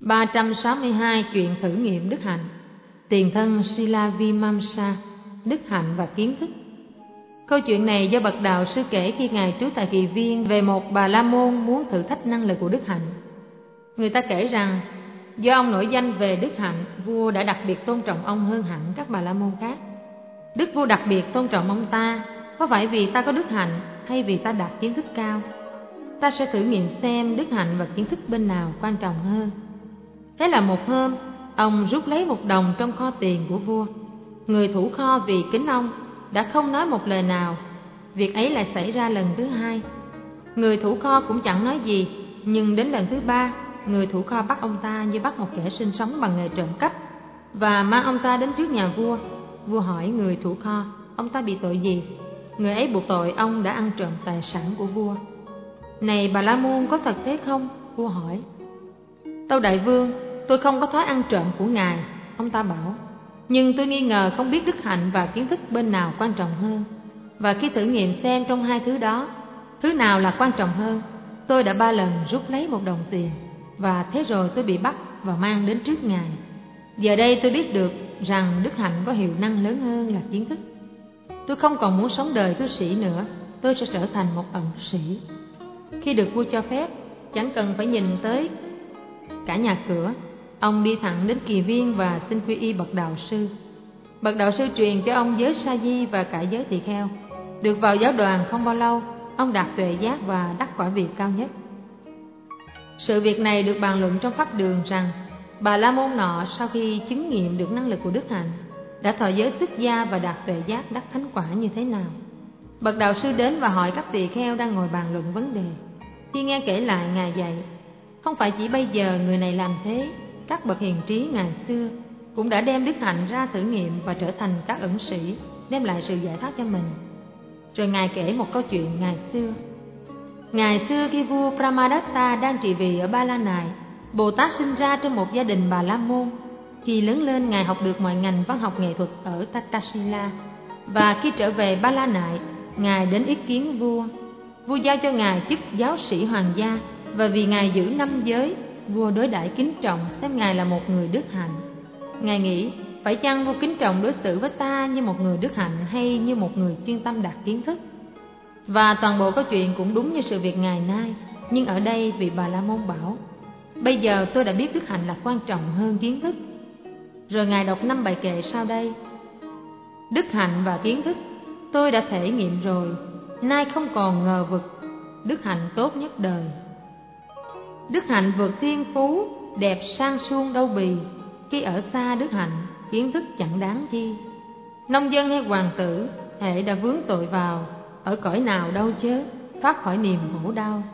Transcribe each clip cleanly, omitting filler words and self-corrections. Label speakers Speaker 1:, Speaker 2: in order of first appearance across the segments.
Speaker 1: 362. Chuyện thử nghiệm đức hạnh. Tiền thân Sila Vimamsa, đức hạnh và kiến thức. Câu chuyện này do bậc đạo sư kể khi ngài trú tại Kỳ Viên về một Bà La Môn muốn thử thách năng lực của đức hạnh. Người ta kể rằng do ông nổi danh về đức hạnh, vua đã đặc biệt tôn trọng ông hơn hẳn các Bà La Môn khác. Đức vua đặc biệt tôn trọng ông ta, có phải vì ta có đức hạnh hay vì ta đạt kiến thức cao? Ta sẽ thử nghiệm xem đức hạnh và kiến thức bên nào quan trọng hơn. Thế là một hôm, ông rút lấy 1 đồng trong kho tiền của vua. Người thủ kho vì kính ông đã không nói một lời nào. Việc ấy lại xảy ra lần thứ 2. Người thủ kho cũng chẳng nói gì, nhưng đến lần thứ 3, người thủ kho bắt ông ta như bắt một kẻ sinh sống bằng nghề trộm cắp và mang ông ta đến trước nhà vua. Vua hỏi người thủ kho, ông ta bị tội gì? Người ấy buộc tội ông đã ăn trộm tài sản của vua. Này Bà La Môn, có thật thế không? Vua hỏi. Tâu đại vương, tôi không có thói ăn trộm của ngài, ông ta bảo. Nhưng tôi nghi ngờ không biết đức hạnh và kiến thức bên nào quan trọng hơn. Và khi thử nghiệm xem trong 2 thứ đó, thứ nào là quan trọng hơn, tôi đã 3 lần rút lấy 1 đồng tiền. Và thế rồi tôi bị bắt và mang đến trước ngài. Giờ đây tôi biết được rằng đức hạnh có hiệu năng lớn hơn là kiến thức. Tôi không còn muốn sống đời cư sĩ nữa, tôi sẽ trở thành một ẩn sĩ. Khi được vua cho phép, chẳng cần phải nhìn tới cả nhà cửa, ông đi thẳng đến Kỳ Viên và xin quy y bậc đạo sư. Bậc đạo sư truyền cho ông giới sa di và cả giới tỳ kheo. Được vào giáo đoàn không bao lâu, ông đạt tuệ giác và đắc quả vị cao nhất. Sự việc này được bàn luận trong pháp đường rằng Bà La Môn nọ sau khi chứng nghiệm được năng lực của đức hạnh đã thọ giới xuất gia và đạt tuệ giác đắc thánh quả như thế nào. Bậc đạo sư đến và hỏi các tỳ kheo đang ngồi bàn luận vấn đề. Khi nghe kể lại, ngài dạy, không phải chỉ bây giờ người này làm thế, các bậc hiền trí ngày xưa cũng đã đem đức hạnh ra thử nghiệm và trở thành các ẩn sĩ, đem lại sự giải thoát cho mình. Rồi ngài kể một câu chuyện ngày xưa. Ngày xưa khi vua Brahmadatta đang trị vì ở Ba La Nại, Bồ Tát sinh ra trong một gia đình Bà La Môn. Khi lớn lên, ngài học được mọi ngành văn học nghệ thuật ở Takshila, và khi trở về Ba La Nại, ngài đến ý kiến vua. Vua giao cho ngài chức giáo sĩ hoàng gia, và vì ngài giữ 5 giới, vua đối đãi kính trọng, xem ngài là một người đức hạnh. Ngài nghĩ, phải chăng vua kính trọng đối xử với ta như một người đức hạnh hay như một người chuyên tâm đạt kiến thức? Và toàn bộ câu chuyện cũng đúng như sự việc ngày nay. Nhưng ở đây vị Bà La Môn bảo, bây giờ tôi đã biết đức hạnh là quan trọng hơn kiến thức. Rồi ngài đọc 5 bài kệ sau đây. Đức hạnh và kiến thức tôi đã thể nghiệm rồi, nay không còn ngờ vực, đức hạnh tốt nhất đời. Đức hạnh vượt thiên phú, đẹp sang suông đâu bì, khi ở xa đức hạnh, kiến thức chẳng đáng chi. Nông dân hay hoàng tử, hễ đã vướng tội vào, ở cõi nào đâu chớ, thoát khỏi niềm khổ đau.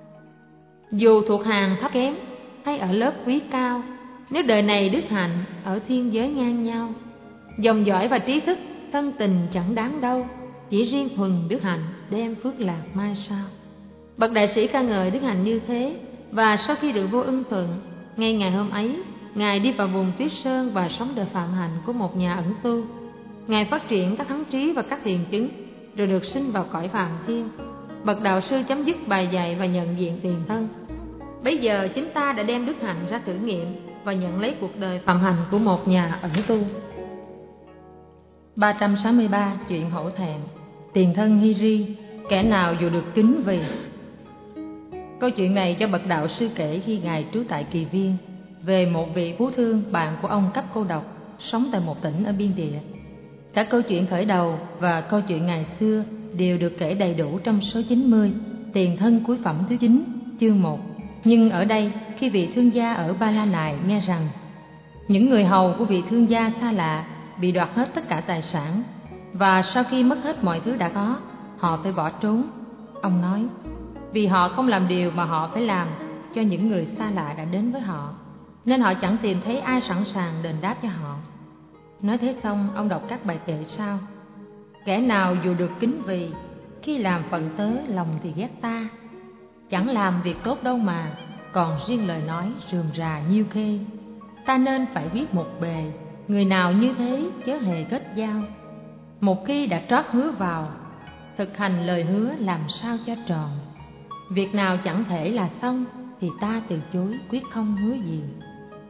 Speaker 1: Dù thuộc hàng thấp kém, hay ở lớp quý cao, nếu đời này đức hạnh, ở thiên giới ngang nhau. Dòng dõi và trí thức, thân tình chẳng đáng đâu, chỉ riêng thuần đức hạnh đem phước lạc mai sau. Bậc đại sĩ ca ngợi đức hạnh như thế. Và sau khi được vua ưng thuận, ngay ngày hôm ấy, ngài đi vào vùng Tuyết Sơn và sống đời phạm hạnh của một nhà ẩn tu. Ngài phát triển các thắng trí và các thiền chứng, rồi được sinh vào cõi Phạm Thiên. Bậc đạo sư chấm dứt bài dạy và nhận diện tiền thân. Bây giờ chúng ta đã đem đức hạnh ra thử nghiệm và nhận lấy cuộc đời phạm hạnh của một nhà ẩn tu. 363. Chuyện hổ thẹn. Tiền thân Hiri, kẻ nào dù được kính vì. Câu chuyện này do bậc đạo sư kể khi ngài trú tại Kỳ Viên về một vị phú thương bạn của ông cấp cô độc, sống tại một tỉnh ở biên địa. Cả câu chuyện khởi đầu và câu chuyện ngày xưa đều được kể đầy đủ trong số 90, tiền thân cuối phẩm thứ 9, chương 1. Nhưng ở đây, khi vị thương gia ở Ba La Nại nghe rằng những người hầu của vị thương gia xa lạ bị đoạt hết tất cả tài sản, và sau khi mất hết mọi thứ đã có, họ phải bỏ trốn, ông nói, vì họ không làm điều mà họ phải làm cho những người xa lạ đã đến với họ, nên họ chẳng tìm thấy ai sẵn sàng đền đáp cho họ. Nói thế xong, ông đọc các bài kệ sau. Kẻ nào dù được kính vì, khi làm phận tớ lòng thì ghét ta. Chẳng làm việc tốt đâu mà, còn riêng lời nói rườm rà nhiêu khê. Ta nên phải biết một bề, người nào như thế chớ hề kết giao. Một khi đã trót hứa vào, thực hành lời hứa làm sao cho tròn. Việc nào chẳng thể là xong thì ta từ chối quyết không hứa gì.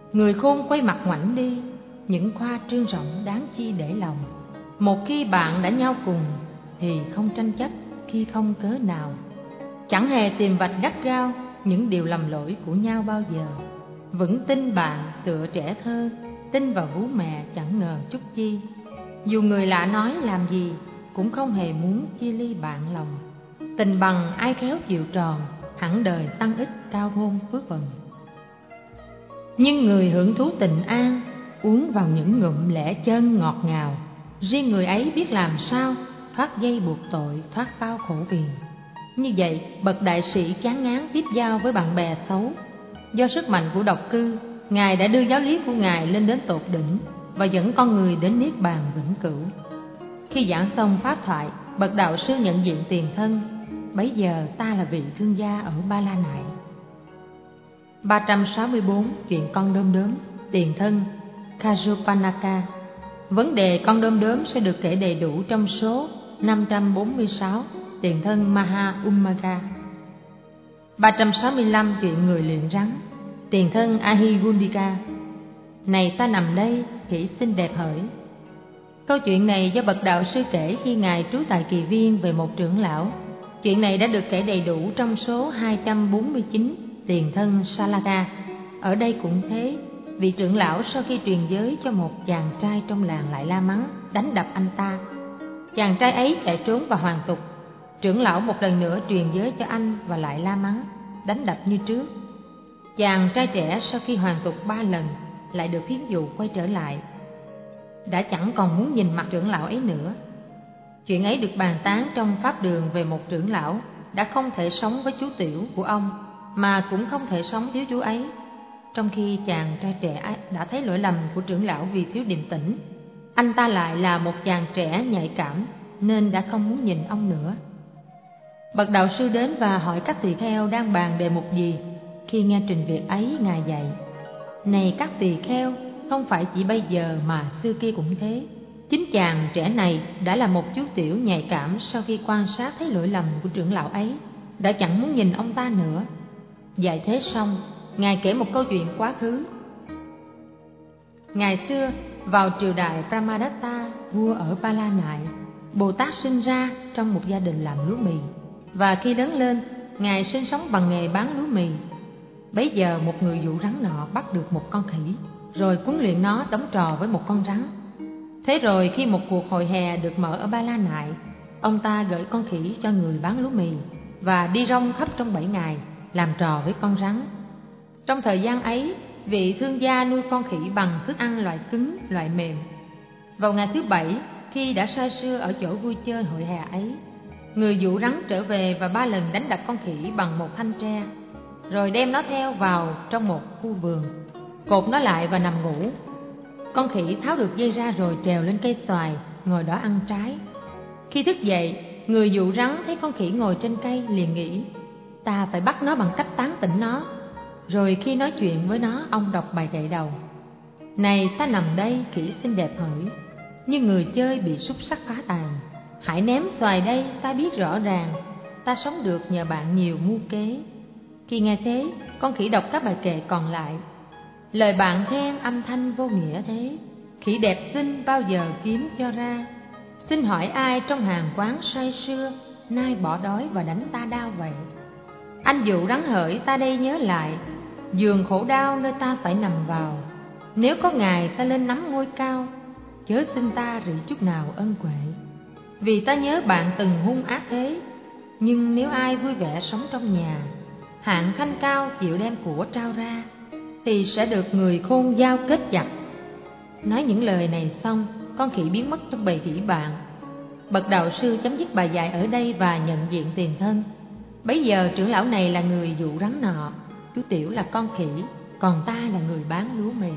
Speaker 1: Người khôn quay mặt ngoảnh đi, những khoa trương rộng đáng chi để lòng. Một khi bạn đã nhau cùng thì không tranh chấp khi không cớ nào. Chẳng hề tìm vạch gắt gao những điều lầm lỗi của nhau bao giờ. Vững tin bạn tựa trẻ thơ, tin vào vú mẹ chẳng ngờ chút chi. Dù người lạ nói làm gì cũng không hề muốn chia ly bạn lòng. Tình bằng ai khéo chịu tròn, hẳn đời tăng ích cao hôn phước vần. Nhưng người hưởng thú tình an, uống vào những ngụm lẻ chân ngọt ngào. Riêng người ấy biết làm sao thoát dây buộc tội, thoát bao khổ viền. Như vậy, bậc đại sĩ chán ngán tiếp giao với bạn bè xấu. Do sức mạnh của độc cư, Ngài đã đưa giáo lý của Ngài lên đến tột đỉnh và dẫn con người đến niết bàn vĩnh cửu. Khi giảng xong pháp thoại, bậc đạo sư nhận diện tiền thân. Bấy giờ ta là vị thương gia ở Ba La Nại. 364. Chuyện con đom đóm. Tiền thân Khajopanaka. Vấn đề con đom đóm sẽ được kể đầy đủ trong số 546. Tiền thân Maha Umaga. 365. Chuyện người luyện rắn. Tiền thân Ahigundika. Này ta nằm đây, khỉ xinh đẹp hỡi. Câu chuyện này do bậc đạo sư kể khi Ngài trú tại Kỳ Viên về một trưởng lão. Chuyện này đã được kể đầy đủ trong số 249. Tiền thân Salaga. Ở đây cũng thế, vị trưởng lão sau khi truyền giới cho một chàng trai trong làng lại la mắng, đánh đập anh ta. Chàng trai ấy chạy trốn và hoàn tục. Trưởng lão một lần nữa truyền giới cho anh và lại la mắng, đánh đập như trước. Chàng trai trẻ sau khi hoàn tục 3 lần lại được phiến dụ quay trở lại, đã chẳng còn muốn nhìn mặt trưởng lão ấy nữa. Chuyện ấy được bàn tán trong pháp đường về một trưởng lão đã không thể sống với chú tiểu của ông, mà cũng không thể sống thiếu chú ấy. Trong khi chàng trai trẻ đã thấy lỗi lầm của trưởng lão vì thiếu điềm tĩnh, anh ta lại là một chàng trẻ nhạy cảm nên đã không muốn nhìn ông nữa. Bậc đạo sư đến và hỏi các tỳ kheo đang bàn đề mục gì. Khi nghe trình việc ấy, Ngài dạy: Này các tỳ kheo, không phải chỉ bây giờ mà xưa kia cũng thế. Chính chàng trẻ này đã là một chú tiểu nhạy cảm, sau khi quan sát thấy lỗi lầm của trưởng lão ấy, đã chẳng muốn nhìn ông ta nữa. Dạy thế xong, Ngài kể một câu chuyện quá khứ. Ngày xưa, vào triều đại Brahmadatta, vua ở Ba La Nại, Bồ Tát sinh ra trong một gia đình làm lúa mì. Và khi lớn lên, Ngài sinh sống bằng nghề bán lúa mì. Bấy giờ một người dụ rắn nọ bắt được một con khỉ, rồi huấn luyện nó đóng trò với một con rắn. Thế rồi khi một cuộc hội hè được mở ở Ba La Nại, ông ta gửi con khỉ cho người bán lúa mì và đi rong khắp trong 7 ngày, làm trò với con rắn. Trong thời gian ấy, vị thương gia nuôi con khỉ bằng thức ăn loại cứng, loại mềm. Vào ngày thứ 7, khi đã say sưa ở chỗ vui chơi hội hè ấy, người dụ rắn trở về và 3 lần đánh đập con khỉ bằng một thanh tre, rồi đem nó theo vào trong một khu vườn, cột nó lại và nằm ngủ. Con khỉ tháo được dây ra rồi trèo lên cây xoài, ngồi đó ăn trái. Khi thức dậy, người dụ rắn thấy con khỉ ngồi trên cây liền nghĩ: ta phải bắt nó bằng cách tán tỉnh nó. Rồi khi nói chuyện với nó, ông đọc bài gậy đầu: Này ta nằm đây, khỉ xinh đẹp hỡi, như người chơi bị xúc sắc phá tàn. Hãy ném xoài đây, ta biết rõ ràng, ta sống được nhờ bạn nhiều mưu kế. Khi nghe thế, con khỉ đọc các bài kệ còn lại: Lời bạn khen âm thanh vô nghĩa thế, khỉ đẹp xinh bao giờ kiếm cho ra. Xin hỏi ai trong hàng quán say sưa, nay bỏ đói và đánh ta đau vậy? Anh dụ rắn hỡi, ta đây nhớ lại, giường khổ đau nơi ta phải nằm vào. Nếu có ngày ta lên nắm ngôi cao, chớ xin ta rỉ chút nào ân huệ. Vì ta nhớ bạn từng hung ác thế, nhưng nếu ai vui vẻ sống trong nhà, hạng thanh cao chịu đem của trao ra, thì sẽ được người khôn giao kết chặt. Nói những lời này xong, con khỉ biến mất trong bầy khỉ bạn. Bậc đạo sư chấm dứt bài dạy ở đây và nhận diện tiền thân. Bấy giờ trưởng lão này là người dụ rắn nọ, chú tiểu là con khỉ, còn ta là người bán lúa mì.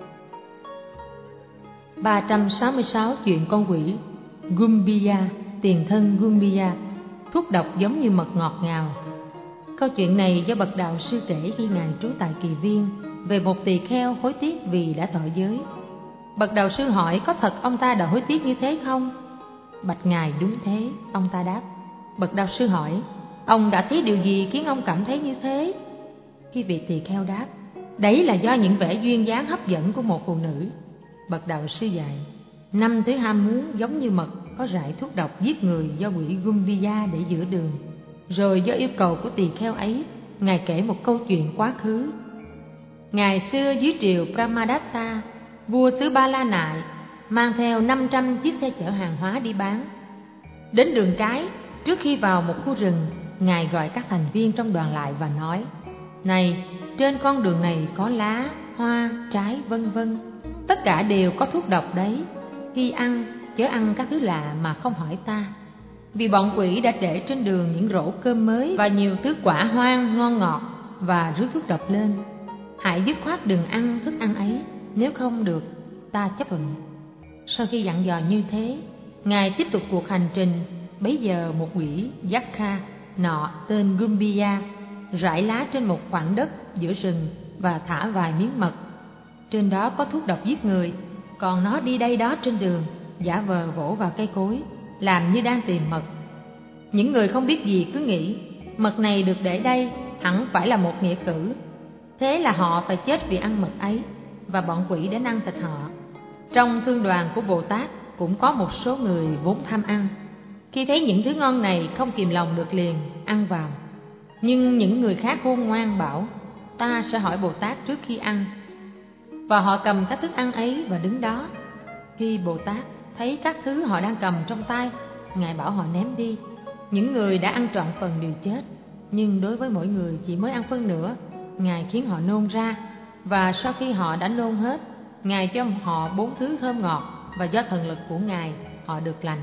Speaker 1: 366. Chuyện con quỷ Gumbiya. Tiền thân Gumbiya. Thuốc độc giống như mật ngọt ngào. Câu chuyện này do bậc đạo sư kể khi Ngài trú tại Kỳ Viên về một tỳ kheo hối tiếc vì đã thọ giới. Bậc đạo sư hỏi có thật ông ta đã hối tiếc như thế không? Bạch Ngài đúng thế, ông ta đáp. Bậc đạo sư hỏi: Ông đã thấy điều gì khiến ông cảm thấy như thế? Khi vị tỳ kheo đáp: Đấy là do những vẻ duyên dáng hấp dẫn của một phụ nữ. Bậc đạo sư dạy, năm thứ ham muốn giống như mật có rải thuốc độc giết người do quỷ Gumbaya để giữa đường. Rồi do yêu cầu của tỳ kheo ấy, Ngài kể một câu chuyện quá khứ. Ngày xưa dưới triều Brahmadatta, vua xứ Ba La Nại mang theo 500 chiếc xe chở hàng hóa đi bán. Đến đường cái, trước khi vào một khu rừng, Ngài gọi các thành viên trong đoàn lại và nói: Này, trên con đường này có lá, hoa, trái vân vân, tất cả đều có thuốc độc đấy. Khi ăn, chớ ăn các thứ lạ mà không hỏi ta. Vì bọn quỷ đã để trên đường những rổ cơm mới và nhiều thứ quả hoang ngon ngọt và rước thuốc độc lên. Hãy dứt khoát đừng ăn thức ăn ấy, nếu không được, ta chấp nhận. Sau khi dặn dò như thế, Ngài tiếp tục cuộc hành trình. Bấy giờ một quỷ Yakha nọ tên Gumbaya rải lá trên một khoảnh đất giữa rừng và thả vài miếng mật. Trên đó có thuốc độc giết người, còn nó đi đây đó trên đường, giả vờ vỗ vào cây cối, làm như đang tìm mật. Những người không biết gì cứ nghĩ mật này được để đây hẳn phải là một nghĩa cử, thế là họ phải chết vì ăn mật ấy, và bọn quỷ đến ăn thịt họ. Trong thương đoàn của Bồ Tát cũng có một số người vốn tham ăn. Khi thấy những thứ ngon này không kìm lòng được liền ăn vào. Nhưng những người khác khôn ngoan bảo: ta sẽ hỏi Bồ Tát trước khi ăn. Và họ cầm các thức ăn ấy và đứng đó. Khi Bồ Tát thấy các thứ họ đang cầm trong tay, Ngài bảo họ ném đi. Những người đã ăn trọn phần đều chết, nhưng đối với mỗi người chỉ mới ăn phân nửa, Ngài khiến họ nôn ra. Và sau khi họ đã nôn hết, Ngài cho họ 4 thứ thơm ngọt, và do thần lực của Ngài họ được lành.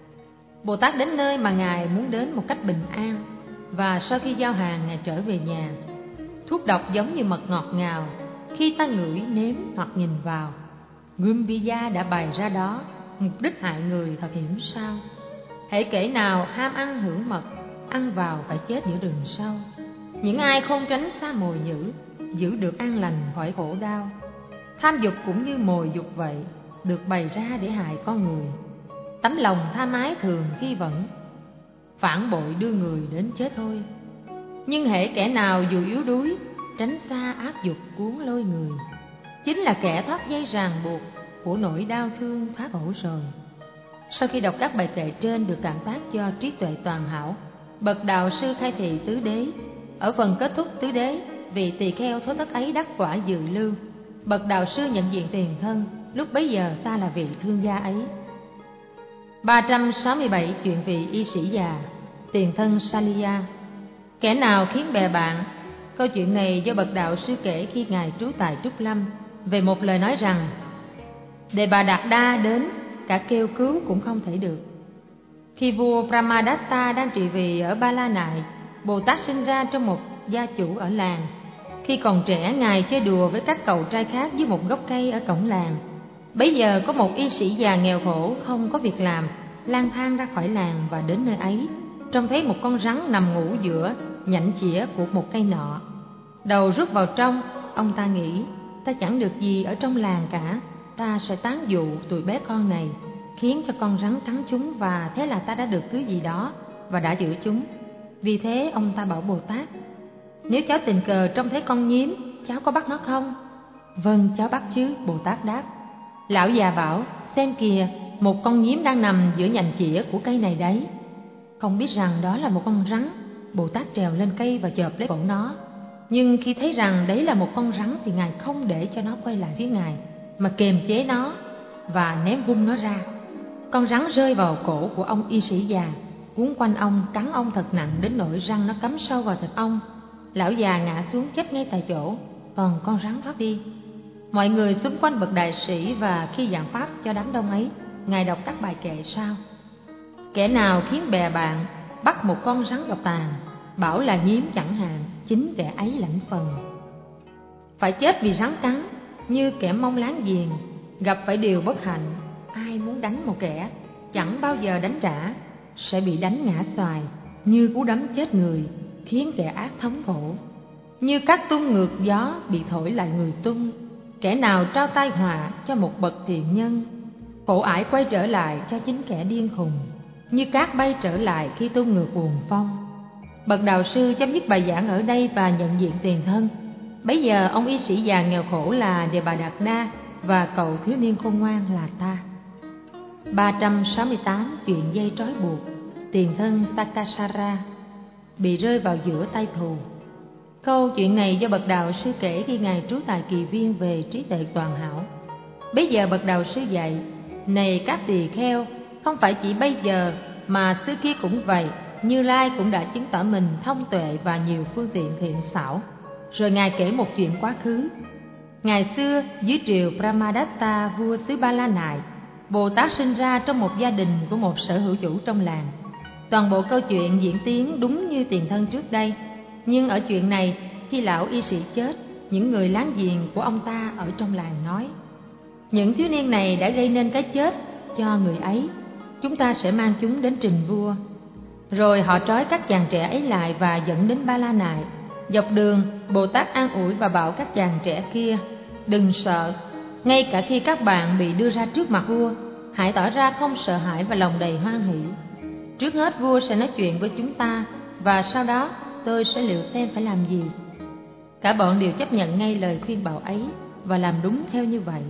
Speaker 1: Bồ Tát đến nơi mà Ngài muốn đến một cách bình an, và sau khi giao hàng, Ngài trở về nhà. Thuốc độc giống như mật ngọt ngào, khi ta ngửi, nếm hoặc nhìn vào. Gumbaya đã bày ra đó, mục đích hại người thật hiểm sao. Hễ kẻ nào ham ăn hưởng mật, ăn vào phải chết giữa đường sau. Những ai không tránh xa mồi nhữ, giữ được an lành khỏi khổ đau. Tham dục cũng như mồi dục vậy, được bày ra để hại con người. Tấm lòng tham ái thường khi vẫn phản bội đưa người đến chết thôi. Nhưng hễ kẻ nào dù yếu đuối, tránh xa ác dục cuốn lôi người, chính là kẻ thoát dây ràng buộc của nỗi đau thương thoát khổ rồi. Sau khi đọc các bài kệ trên được cảm tác cho trí tuệ toàn hảo, bậc đạo sư khai thị tứ đế. Ở phần kết thúc tứ đế, vị tỳ kheo thối thất ấy đắc quả dự lưu. Bậc đạo sư nhận diện tiền thân, lúc bấy giờ ta là vị thương gia ấy. 367 chuyện vị y sĩ già, tiền thân Saliya. Kẻ nào khiến bè bạn? Câu chuyện này do bậc đạo sư kể khi Ngài trú tại Trúc Lâm, về một lời nói rằng: để bà Đạt Đa đến, cả kêu cứu cũng không thể được. Khi vua Brahmadatta đang trị vì ở Ba La Nại, Bồ Tát sinh ra trong một gia chủ ở làng. Khi còn trẻ, Ngài chơi đùa với các cậu trai khác dưới một gốc cây ở cổng làng. Bấy giờ có một y sĩ già nghèo khổ không có việc làm, lang thang ra khỏi làng và đến nơi ấy, trông thấy một con rắn nằm ngủ giữa nhánh chĩa của một cây nọ. Đầu rút vào trong, ông ta nghĩ: ta chẳng được gì ở trong làng cả, ta sẽ tán dụ tụi bé con này, khiến cho con rắn cắn chúng, và thế là ta đã được thứ gì đó và đã giữ chúng. Vì thế ông ta bảo Bồ Tát: nếu cháu tình cờ trông thấy con nhím, cháu có bắt nó không? Vâng, cháu bắt chứ, Bồ Tát đáp. Lão già bảo: xem kìa, một con nhím đang nằm giữa nhành chĩa của cây này đấy. Không biết rằng đó là một con rắn, Bồ Tát trèo lên cây và chộp lấy cổ nó. Nhưng khi thấy rằng đấy là một con rắn thì Ngài không để cho nó quay lại phía Ngài, mà kềm chế nó và ném vung nó ra. Con rắn rơi vào cổ của ông y sĩ già, cuốn quanh ông, cắn ông thật nặng đến nỗi răng nó cắm sâu vào thịt ông. Lão già ngã xuống chết ngay tại chỗ, còn con rắn thoát đi. Mọi người xung quanh bậc đại sĩ, và khi giảng pháp cho đám đông ấy, Ngài đọc các bài kệ sau: kẻ nào khiến bè bạn bắt một con rắn độc tàn, bảo là nhím chẳng hạn, chính kẻ ấy lãnh phần. Phải chết vì rắn cắn, như kẻ mong láng giềng, gặp phải điều bất hạnh. Ai muốn đánh một kẻ chẳng bao giờ đánh trả, sẽ bị đánh ngã xoài, như cú đấm chết người, khiến kẻ ác thống khổ. Như cát tung ngược gió bị thổi lại người tung, kẻ nào trao tai họa cho một bậc thiện nhân, khổ ải quay trở lại cho chính kẻ điên khùng, như cát bay trở lại khi tung ngược cuồng phong. Bậc đạo sư chấm dứt bài giảng ở đây và nhận diện tiền thân. Bấy giờ ông y sĩ già nghèo khổ là Đề Bà Đạt Na và cậu thiếu niên khôn ngoan là ta. 368 chuyện dây trói buộc. Tiền thân Takasara bị rơi vào giữa tay thù. Câu chuyện này do bậc đạo sư kể khi ngài trú tại Kỳ Viên về trí tuệ toàn hảo. Bấy giờ bậc đạo sư dạy: này các tỳ kheo, không phải chỉ bây giờ mà xưa kia cũng vậy, Như Lai cũng đã chứng tỏ mình thông tuệ và nhiều phương tiện thiện xảo. Rồi ngài kể một chuyện quá khứ. Ngày xưa dưới triều Brahmadatta, vua xứ Ba La Nại, Bồ Tát sinh ra trong một gia đình của một sở hữu chủ trong làng. Toàn bộ câu chuyện diễn tiến đúng như tiền thân trước đây, nhưng ở chuyện này, khi lão y sĩ chết, những người láng giềng của ông ta ở trong làng nói: những thiếu niên này đã gây nên cái chết cho người ấy, chúng ta sẽ mang chúng đến trình vua. Rồi họ trói các chàng trẻ ấy lại và dẫn đến Ba La Nại. Dọc đường, Bồ Tát an ủi và bảo các chàng trẻ kia: đừng sợ, ngay cả khi các bạn bị đưa ra trước mặt vua, hãy tỏ ra không sợ hãi và lòng đầy hoan hỷ. Trước hết vua sẽ nói chuyện với chúng ta, và sau đó tôi sẽ liệu xem phải làm gì. Cả bọn đều chấp nhận ngay lời khuyên bảo ấy và làm đúng theo như vậy.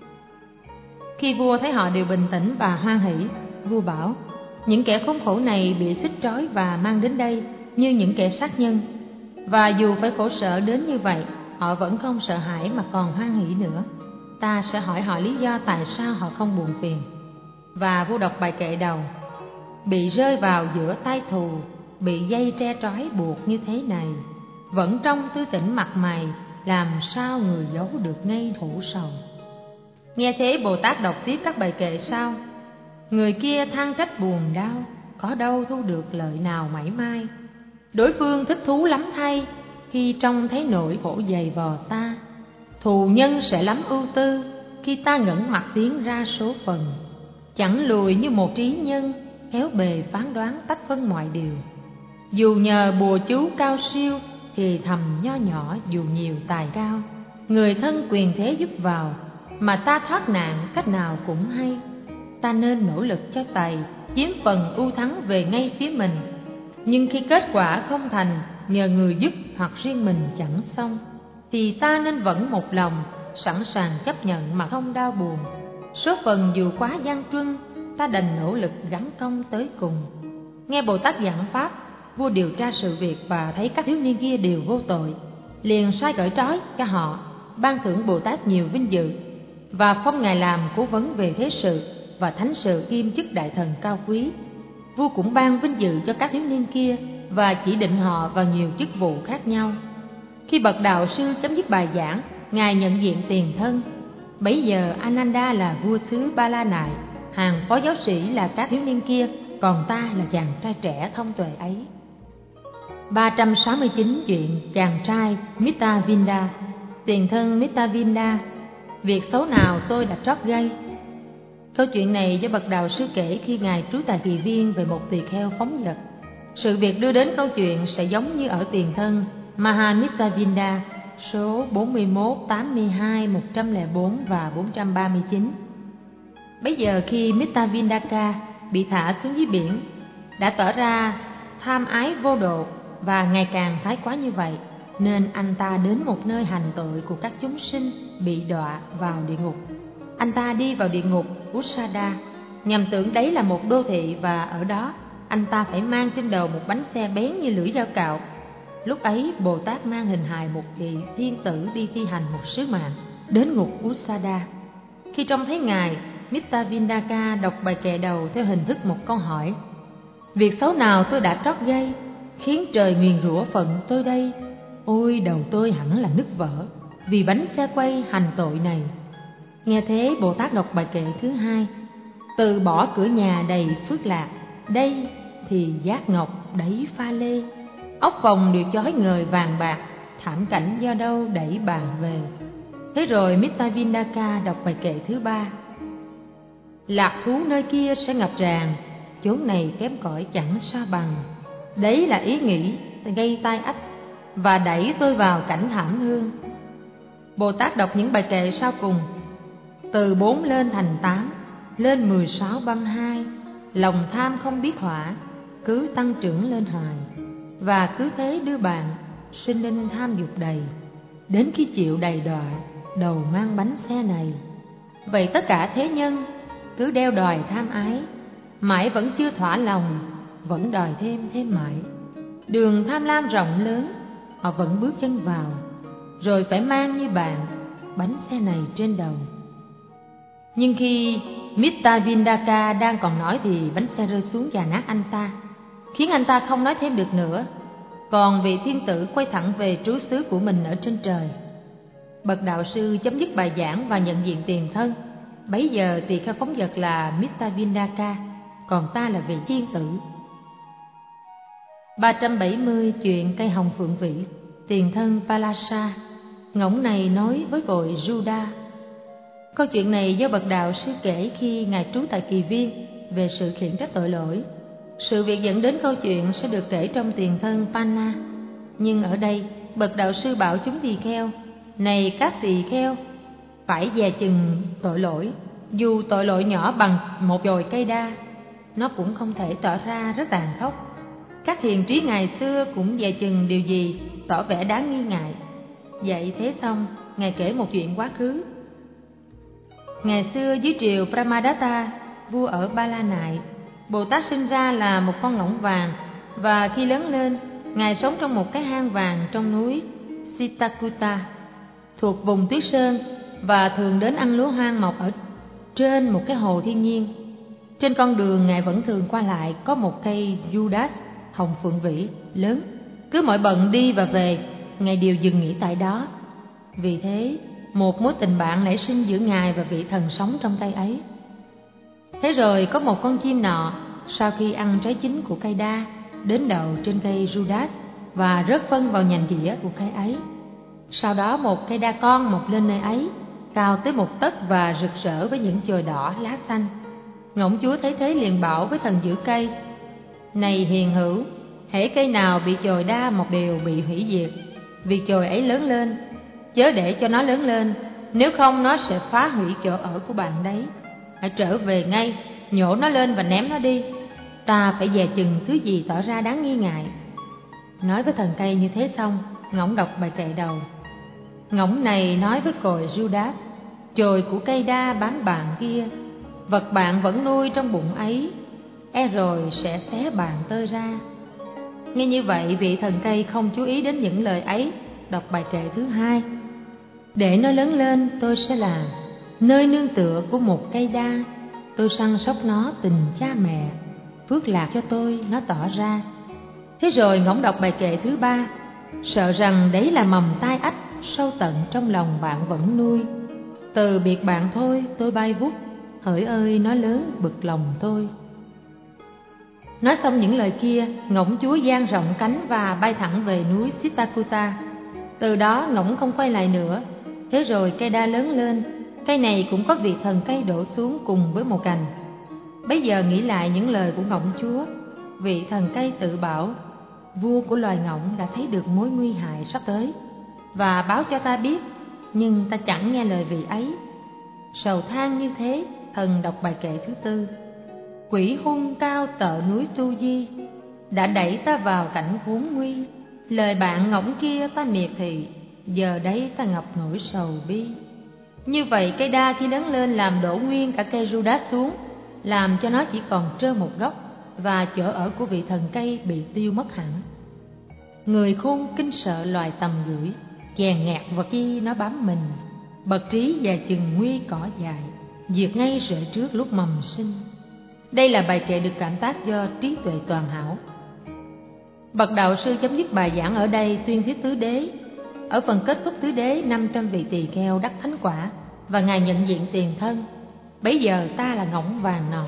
Speaker 1: Khi vua thấy họ đều bình tĩnh và hoan hỷ, vua bảo: những kẻ khốn khổ này bị xích trói và mang đến đây như những kẻ sát nhân, và dù phải khổ sở đến như vậy, họ vẫn không sợ hãi mà còn hoan hỷ nữa. Ta sẽ hỏi họ lý do tại sao họ không buồn phiền. Và vua đọc bài kệ đầu: bị rơi vào giữa tay thù, bị dây tre trói buộc như thế này, vẫn trong tư tỉnh mặt mày, làm sao người giấu được ngay khổ sầu. Nghe thế, Bồ Tát đọc tiếp các bài kệ sau: người kia than trách buồn đau, có đâu thu được lợi nào mảy may. Đối phương thích thú lắm thay, khi trông thấy nỗi khổ dày vò ta. Thù nhân sẽ lắm ưu tư, khi ta ngẩng mặt tiến ra số phần. Chẳng lùi như một trí nhân, khéo bề phán đoán tách phân mọi điều. Dù nhờ bùa chú cao siêu, thì thầm nho nhỏ dù nhiều tài cao. Người thân quyền thế giúp vào, mà ta thoát nạn cách nào cũng hay. Ta nên nỗ lực cho tài, chiếm phần ưu thắng về ngay phía mình. Nhưng khi kết quả không thành, nhờ người giúp hoặc riêng mình chẳng xong, thì ta nên vẫn một lòng, sẵn sàng chấp nhận mà không đau buồn. Số phận dù quá gian truân, ta đành nỗ lực gắng công tới cùng. Nghe Bồ Tát giảng pháp, vua điều tra sự việc và thấy các thiếu niên kia đều vô tội, liền sai cởi trói cho họ, ban thưởng Bồ Tát nhiều vinh dự, và phong ngài làm cố vấn về thế sự và thánh sự kiêm chức đại thần cao quý. Vua cũng ban vinh dự cho các thiếu niên kia và chỉ định họ vào nhiều chức vụ khác nhau. Khi bậc đạo sư chấm dứt bài giảng, ngài nhận diện tiền thân. Bấy giờ Ananda là vua xứ Ba La Nại, hàng phó giáo sĩ là các thiếu niên kia, còn ta là chàng trai trẻ thông tuệ ấy. 369 chuyện chàng trai Mittavinda. Tiền thân Mittavinda: việc xấu nào tôi đã trót gây. Câu chuyện này do bậc đạo sư kể khi ngài trú tại Kỳ Viên về một tỳ kheo phóng dật. Sự việc đưa đến câu chuyện sẽ giống như ở tiền thân Mahamittavinda số 41, 82, 104 và 439. Bấy giờ khi Mittavindaka bị thả xuống dưới biển, đã tỏ ra tham ái vô độ và ngày càng thái quá như vậy, nên anh ta đến một nơi hành tội của các chúng sinh bị đọa vào địa ngục. Anh ta đi vào địa ngục Usada, nhằm tưởng đấy là một đô thị, và ở đó anh ta phải mang trên đầu một bánh xe bén như lưỡi dao cạo. Lúc ấy Bồ Tát mang hình hài một vị thiên tử đi thi hành một sứ mạng đến ngục Usada. Khi trông thấy ngài, Mittavindaka đọc bài kệ đầu theo hình thức một câu hỏi: việc xấu nào tôi đã trót gây, khiến trời nguyền rủa phận tôi đây? Ôi đầu tôi hẳn là nứt vỡ vì bánh xe quay hành tội này. Nghe thế, Bồ Tát đọc bài kệ thứ hai: từ bỏ cửa nhà đầy phước lạc, đây thì giác ngọc đẩy pha lê. Ốc phòng đều chói ngời vàng bạc, thảm cảnh do đâu đẩy bàn về. Thế rồi Mittavindaka đọc bài kệ thứ ba: lạc thú nơi kia sẽ ngập tràn, chốn này kém cỏi chẳng sao bằng. Đấy là ý nghĩ gây tai ách và đẩy tôi vào cảnh thảm thương. Bồ Tát đọc những bài kệ sau cùng: từ 4 lên thành 8, lên 16 băng 2, lòng tham không biết thỏa, cứ tăng trưởng lên hoài, và cứ thế đưa bạn sinh linh tham dục đầy. đến khi chịu đầy đọa đầu mang bánh xe này. Vậy tất cả thế nhân cứ đeo đòi tham ái, mãi vẫn chưa thỏa lòng, vẫn đòi thêm mãi. Đường tham lam rộng lớn, họ vẫn bước chân vào, rồi phải mang như bạn bánh xe này trên đầu. Nhưng khi Mittavindaka đang còn nói thì bánh xe rơi xuống và nát anh ta, khiến anh ta không nói thêm được nữa. Còn vị thiên tử quay thẳng về trú xứ của mình ở trên trời. Bậc đạo sư chấm dứt bài giảng và nhận diện tiền thân. Bấy giờ tỳ kheo phóng dật là Mittavindaka, còn ta là vị thiên tử. 370 chuyện cây hồng phượng vĩ. Tiền thân Palasa, ngỗng này nói với cội Juda. Câu chuyện này do bậc đạo sư kể khi ngài trú tại Kỳ Viên về sự khiển trách tội lỗi. Sự việc dẫn đến câu chuyện sẽ được kể trong tiền thân Panna. Nhưng ở đây bậc đạo sư bảo chúng tỳ kheo: này các tỳ kheo, phải dè chừng tội lỗi. Dù tội lỗi nhỏ bằng một chồi cây đa, nó cũng không thể tỏ ra rất tàn khốc. Các hiền trí ngày xưa cũng dè chừng điều gì tỏ vẻ đáng nghi ngại. Vậy thế xong, ngài kể một chuyện quá khứ. Ngày xưa dưới triều Brahmadatta, vua ở Ba La Nại, Bồ Tát sinh ra là một con ngỗng vàng, và khi lớn lên, ngài sống trong một cái hang vàng trong núi Sitakuta, thuộc vùng Tuyết Sơn, và thường đến ăn lúa hoang mọc ở trên một cái hồ thiên nhiên. Trên con đường ngài vẫn thường qua lại có một cây Judas hồng phượng vĩ lớn. Cứ mỗi bận đi và về, ngài đều dừng nghỉ tại đó. Vì thế, một mối tình bạn nảy sinh giữa ngài và vị thần sống trong cây ấy. Thế rồi có một con chim nọ, sau khi ăn trái chín của cây đa, đến đậu trên cây Judas và rớt phân vào nhành dĩa của cây ấy. Sau đó một cây đa con mọc lên nơi ấy, cao tới 1 tấc và rực rỡ với những chồi đỏ lá xanh. Ngỗng chúa thấy thế liền bảo với thần giữ cây: này hiền hữu, hễ cây nào bị chồi đa mọc đều bị hủy diệt, vì chồi ấy lớn lên. Chớ để cho nó lớn lên, nếu không nó sẽ phá hủy chỗ ở của bạn đấy. Hãy trở về ngay, nhổ nó lên và ném nó đi. Ta phải dè chừng thứ gì tỏ ra đáng nghi ngại. Nói với thần cây như thế xong, ngỗng đọc bài kệ đầu. Ngỗng này nói với cội Judas: chồi của cây đa bám bạn kia, vật bạn vẫn nuôi trong bụng ấy, rồi sẽ xé bạn tơi ra. Nghe như vậy, vị thần cây không chú ý đến những lời ấy, đọc bài kệ thứ 2. Để nó lớn lên, tôi sẽ là nơi nương tựa của một cây đa. Tôi săn sóc nó tình cha mẹ, phước lạc cho tôi nó tỏ ra. Thế rồi ngỗng đọc bài kệ thứ 3. Sợ rằng đấy là mầm tai ách sâu tận trong lòng bạn vẫn nuôi. Từ biệt bạn thôi tôi bay vút, hỡi ơi nó lớn bực lòng tôi. Nói xong những lời kia, ngỗng chúa dang rộng cánh và bay thẳng về núi Sitakuta. Từ đó ngỗng không quay lại nữa. Thế rồi cây đa lớn lên, cây này cũng có vị thần cây đổ xuống cùng với một cành. Bấy giờ nghĩ lại những lời của ngỗng chúa, vị thần cây tự bảo: vua của loài ngỗng đã thấy được mối nguy hại sắp tới và báo cho ta biết, nhưng ta chẳng nghe lời vị ấy. Sầu than như thế, thần đọc bài kệ thứ 4. Quỷ hung cao tợ núi Tu Di, đã đẩy ta vào cảnh khốn nguy. Lời bạn ngỗng kia ta miệt thị, giờ đấy ta ngập nỗi sầu bi. Như vậy cây đa khi lớn lên làm đổ nguyên cả cây Judas xuống, làm cho nó chỉ còn trơ một gốc, và chỗ ở của vị thần cây bị tiêu mất hẳn. Người khôn kinh sợ loài tầm gửi, chèn nghẹt vật chi nó bám mình. Bậc trí và chừng nguy cỏ dài, diệt ngay rễ trước lúc mầm sinh. Đây là bài kệ được cảm tác do trí tuệ toàn hảo. Bậc đạo sư chấm dứt bài giảng ở đây tuyên thuyết tứ đế. Ở phần kết thúc tứ đế, 500 vị tỳ kheo đắc thánh quả và ngài nhận diện tiền thân. Bấy giờ ta là ngỗng vàng nọ.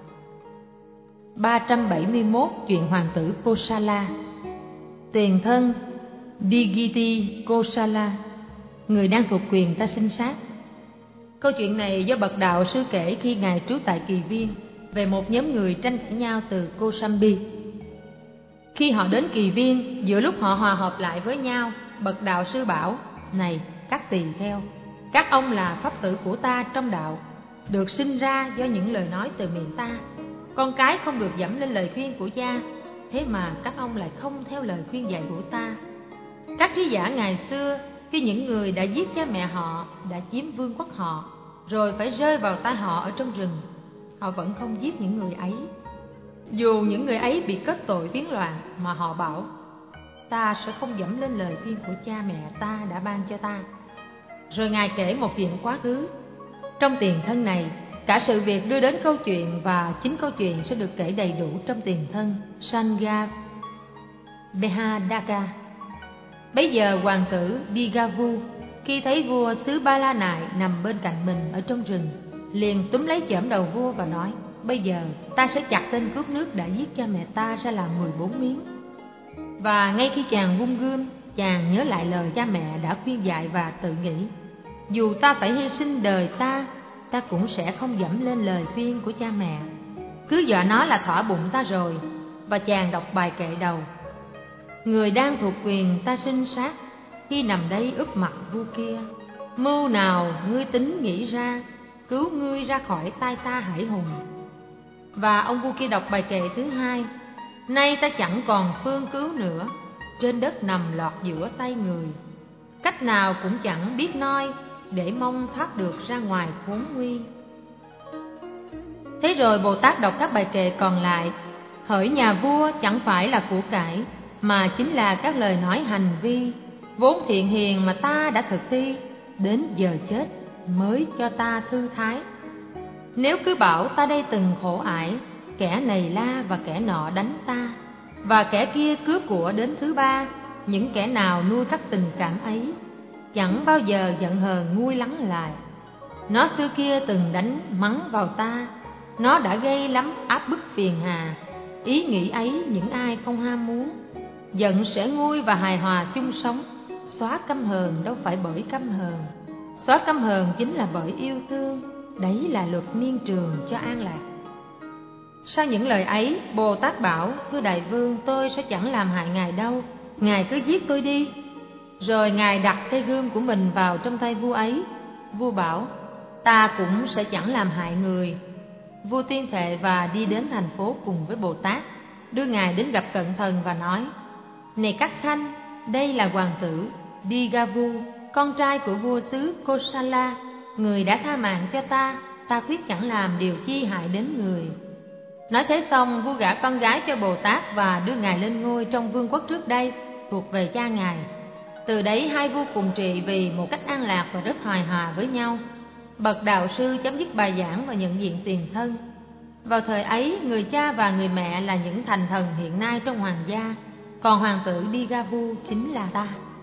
Speaker 1: 371 chuyện hoàng tử Kosala. Tiền thân Digiti Kosala, người đang thuộc quyền ta sinh sát. Câu chuyện này do bậc đạo sư kể khi ngài trú tại Kỳ Viên về một nhóm người tranh cãi nhau từ Kosambi. Khi họ đến Kỳ Viên, giữa lúc họ hòa hợp lại với nhau, bậc đạo sư bảo: này các tỳ kheo, các ông là pháp tử của ta trong đạo, được sinh ra do những lời nói từ miệng ta. Con cái không được dẫm lên lời khuyên của cha, thế mà các ông lại không theo lời khuyên dạy của ta. Các trí giả ngày xưa khi những người đã giết cha mẹ họ đã chiếm vương quốc họ, rồi phải rơi vào tay họ ở trong rừng, họ vẫn không giết những người ấy. Dù những người ấy bị kết tội biến loạn, mà họ bảo: ta sẽ không dẫm lên lời khuyên của cha mẹ ta đã ban cho ta. Rồi Ngài kể một chuyện quá khứ. Trong tiền thân này, cả sự việc đưa đến câu chuyện, và chính câu chuyện sẽ được kể đầy đủ trong tiền thân Sanga Behadaka. Bấy giờ hoàng tử Bigavu khi thấy vua xứ Ba La Nại nằm bên cạnh mình ở trong rừng, liền túm lấy chỏm đầu vua và nói: bây giờ ta sẽ chặt tên cướp nước đã giết cha mẹ ta ra làm 14 miếng. Và ngay khi chàng vung gươm, chàng nhớ lại lời cha mẹ đã khuyên dạy và tự nghĩ: dù ta phải hy sinh đời ta cũng sẽ không dẫm lên lời khuyên của cha mẹ. Cứ dọa nó là thỏa bụng ta rồi. Và chàng đọc bài kệ đầu: người đang thuộc quyền ta sinh sát, khi nằm đây úp mặt vua kia. Mưu nào ngươi tính nghĩ ra, cứu ngươi ra khỏi tay ta hải hùng. Và ông vua kia đọc bài kệ thứ hai: nay ta chẳng còn phương cứu nữa, trên đất nằm lọt giữa tay người. Cách nào cũng chẳng biết noi, để mong thoát được ra ngoài khốn nguy. Thế rồi Bồ Tát đọc các bài kệ còn lại: hỡi nhà vua chẳng phải là của cải, mà chính là các lời nói hành vi vốn thiện hiền mà ta đã thực thi, đến giờ chết mới cho ta thư thái. Nếu cứ bảo ta đây từng khổ ải, kẻ này la và kẻ nọ đánh ta, và kẻ kia cướp của đến thứ ba, những kẻ nào nuôi các tình cảm ấy chẳng bao giờ giận hờn nguôi lắng lại. Nó xưa kia từng đánh mắng vào ta, nó đã gây lắm áp bức phiền hà. Ý nghĩ ấy những ai không ham muốn, giận sẽ nguôi và hài hòa chung sống. Xóa căm hờn đâu phải bởi căm hờn, xóa căm hờn chính là bởi yêu thương. Đấy là luật niên trường cho an lạc. Sau những lời ấy, Bồ Tát bảo: thưa đại vương, tôi sẽ chẳng làm hại ngài đâu, ngài cứ giết tôi đi. Rồi ngài đặt cây gươm của mình vào trong tay vua ấy. Vua bảo: ta cũng sẽ chẳng làm hại người. Vua tuyên thệ và đi đến thành phố cùng với Bồ Tát, đưa ngài đến gặp cận thần và nói: này các khanh, đây là hoàng tử Bigavu, con trai của vua xứ Kosala. Người đã tha mạng cho ta quyết chẳng làm điều chi hại đến người. Nói thế xong, vua gả con gái cho Bồ Tát và đưa ngài lên ngôi trong vương quốc trước đây thuộc về cha ngài. Từ đấy hai vua cùng trị vì một cách an lạc và rất hài hòa với nhau. Bậc đạo sư chấm dứt bài giảng và nhận diện tiền thân. Vào thời ấy, người cha và người mẹ là những thành thần hiện nay trong hoàng gia, còn hoàng tử Bigavu chính là ta.